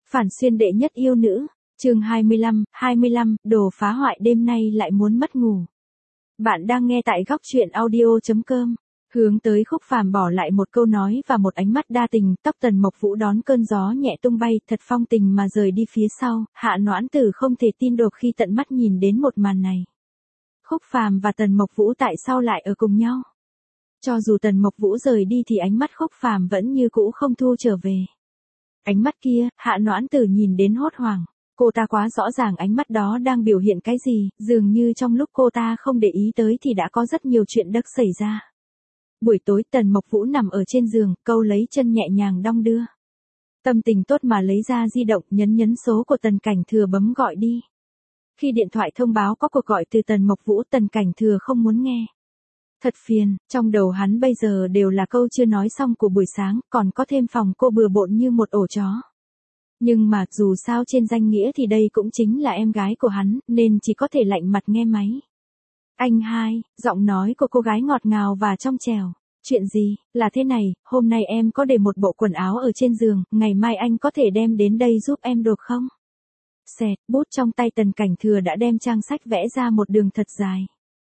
Phản xuyên đệ nhất yêu nữ, chương 25, đồ phá hoại đêm nay lại muốn mất ngủ. Bạn đang nghe tại góc chuyện audio.com. Hướng tới Khúc Phàm bỏ lại một câu nói và một ánh mắt đa tình, tóc Tần Mộc Vũ đón cơn gió nhẹ tung bay, thật phong tình mà rời đi phía sau, Hạ Noãn Tử không thể tin được khi tận mắt nhìn đến một màn này. Khúc Phàm và Tần Mộc Vũ tại sao lại ở cùng nhau? Cho dù Tần Mộc Vũ rời đi thì ánh mắt Khúc Phàm vẫn như cũ không thu trở về. Ánh mắt kia, Hạ Noãn Tử nhìn đến hốt hoảng. Cô ta quá rõ ràng ánh mắt đó đang biểu hiện cái gì, dường như trong lúc cô ta không để ý tới thì đã có rất nhiều chuyện đắc xảy ra. Buổi tối Tần Mộc Vũ nằm ở trên giường, câu lấy chân nhẹ nhàng đong đưa. Tâm tình tốt mà lấy ra di động, nhấn số của Tần Cảnh Thừa bấm gọi đi. Khi điện thoại thông báo có cuộc gọi từ Tần Mộc Vũ, Tần Cảnh Thừa không muốn nghe. Thật phiền, trong đầu hắn bây giờ đều là câu chưa nói xong của buổi sáng, còn có thêm phòng cô bừa bộn như một ổ chó. Nhưng mà dù sao trên danh nghĩa thì đây cũng chính là em gái của hắn, nên chỉ có thể lạnh mặt nghe máy. Anh hai, giọng nói của cô gái ngọt ngào và trong trẻo. Chuyện gì, là thế này, hôm nay em có để một bộ quần áo ở trên giường, ngày mai anh có thể đem đến đây giúp em được không? Xẹt, bút trong tay Tần Cảnh Thừa đã đem trang sách vẽ ra một đường thật dài.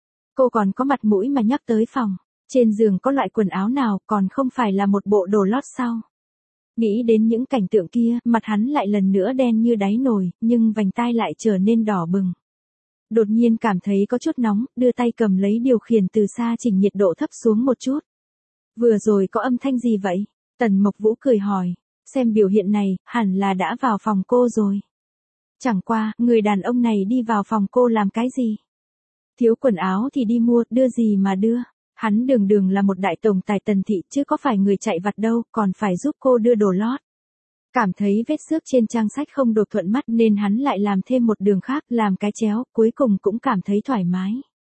Cô còn có mặt mũi mà nhắc tới phòng. Trên giường có loại quần áo nào còn không phải là một bộ đồ lót sao? Nghĩ đến những cảnh tượng kia, mặt hắn lại lần nữa đen như đáy nồi, nhưng vành tai lại trở nên đỏ bừng. Đột nhiên cảm thấy có chút nóng, đưa tay cầm lấy điều khiển từ xa chỉnh nhiệt độ thấp xuống một chút. Vừa rồi có âm thanh gì vậy? Tần Mộc Vũ cười hỏi, xem biểu hiện này, hẳn là đã vào phòng cô rồi. Chẳng qua, người đàn ông này đi vào phòng cô làm cái gì? Thiếu quần áo thì đi mua, đưa gì mà đưa. Hắn đường là một đại tổng tài Tần thị chứ có phải người chạy vặt đâu, còn phải giúp cô đưa đồ lót. Cảm thấy vết xước trên trang sách không được thuận mắt nên hắn lại làm thêm một đường khác, làm cái chéo, cuối cùng cũng cảm thấy thoải mái.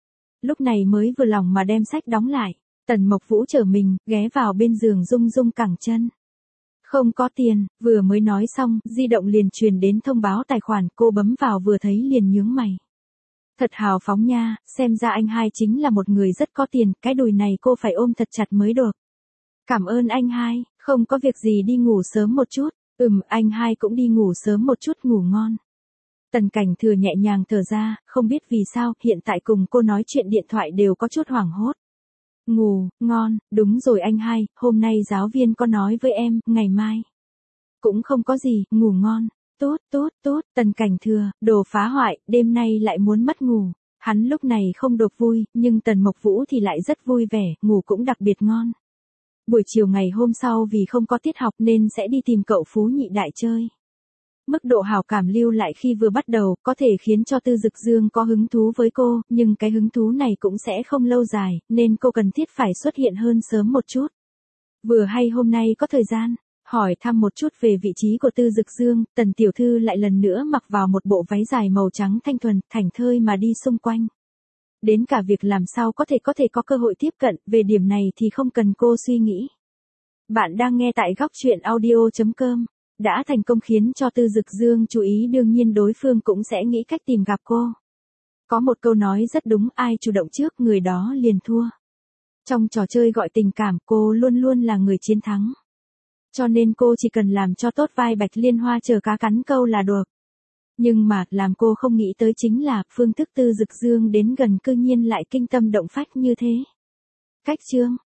Lúc này mới vừa lòng mà đem sách đóng lại, Tần Mộc Vũ trở mình, ghé vào bên giường rung cẳng chân. Không có tiền, vừa mới nói xong, di động liền truyền đến thông báo tài khoản, cô bấm vào vừa thấy liền nhướng mày. Thật hào phóng nha, xem ra anh hai chính là một người rất có tiền, cái đùi này cô phải ôm thật chặt mới được. Cảm ơn anh hai, không có việc gì đi ngủ sớm một chút. Anh hai cũng đi ngủ sớm một chút, ngủ ngon. Tần Cảnh Thừa nhẹ nhàng thở ra, không biết vì sao, hiện tại cùng cô nói chuyện điện thoại đều có chút hoảng hốt. Ngủ, ngon, đúng rồi anh hai, hôm nay giáo viên có nói với em, ngày mai. Cũng không có gì, ngủ ngon. Tốt, Tần Cảnh Thừa, đồ phá hoại, đêm nay lại muốn mất ngủ. Hắn lúc này không được vui, nhưng Tần Mộc Vũ thì lại rất vui vẻ, ngủ cũng đặc biệt ngon. Buổi chiều ngày hôm sau vì không có tiết học nên sẽ đi tìm cậu Phú Nhị Đại chơi. Mức độ hảo cảm lưu lại khi vừa bắt đầu, có thể khiến cho Tư Dực Dương có hứng thú với cô, nhưng cái hứng thú này cũng sẽ không lâu dài, nên cô cần thiết phải xuất hiện hơn sớm một chút. Vừa hay hôm nay có thời gian, hỏi thăm một chút về vị trí của Tư Dực Dương, Tần tiểu thư lại lần nữa mặc vào một bộ váy dài màu trắng thanh thuần, thảnh thơi mà đi xung quanh. Đến cả việc làm sao có thể có cơ hội tiếp cận, về điểm này thì không cần cô suy nghĩ. Bạn đang nghe tại góc chuyện audio.com. Đã thành công khiến cho Tư Dực Dương chú ý, đương nhiên đối phương cũng sẽ nghĩ cách tìm gặp cô. Có một câu nói rất đúng, ai chủ động trước người đó liền thua. Trong trò chơi gọi tình cảm, cô luôn luôn là người chiến thắng. Cho nên cô chỉ cần làm cho tốt vai Bạch Liên Hoa chờ cá cắn câu là được. Nhưng mà, làm cô không nghĩ tới chính là, phương thức Tư Dực Dương đến gần cư nhiên lại kinh tâm động phách như thế. Cách chương,